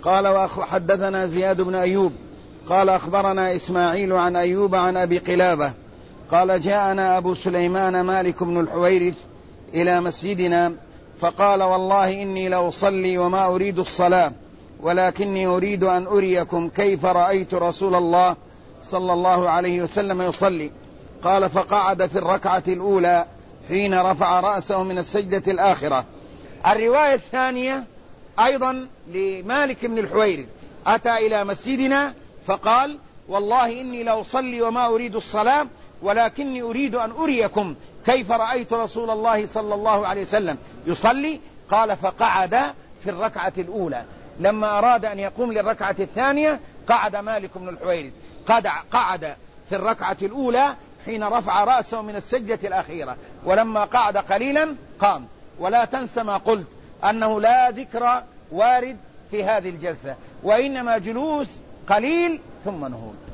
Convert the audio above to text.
قال وحدثنا زياد بن أيوب قال أخبرنا إسماعيل عن أيوب عن أبي قلابة قال جاءنا أبو سليمان مالك بن الحويرث إلى مسجدنا فقال والله إني لأصلي وما أريد الصلاة ولكني أريد أن أريكم كيف رأيت رسول الله صلى الله عليه وسلم يصلي. قال فقعد في الركعة الأولى حين رفع رأسه من السجدة الآخرة. الرواية الثانية أيضا لمالك بن الحويرث أتى إلى مسجدنا فقال والله إني لأصلي وما أريد الصلاة ولكني أريد أن أريكم كيف رأيت رسول الله صلى الله عليه وسلم يصلي. قال فقعد في الركعة الأولى. لما أراد أن يقوم للركعة الثانية قعد مالك بن الحويرث قعد في الركعة الأولى حين رفع رأسه من السجدة الأخيرة، ولما قعد قليلا قام. ولا تنسى ما قلت أنه لا ذكر وارد في هذه الجلسة، وإنما جلوس قليل ثم نهوض.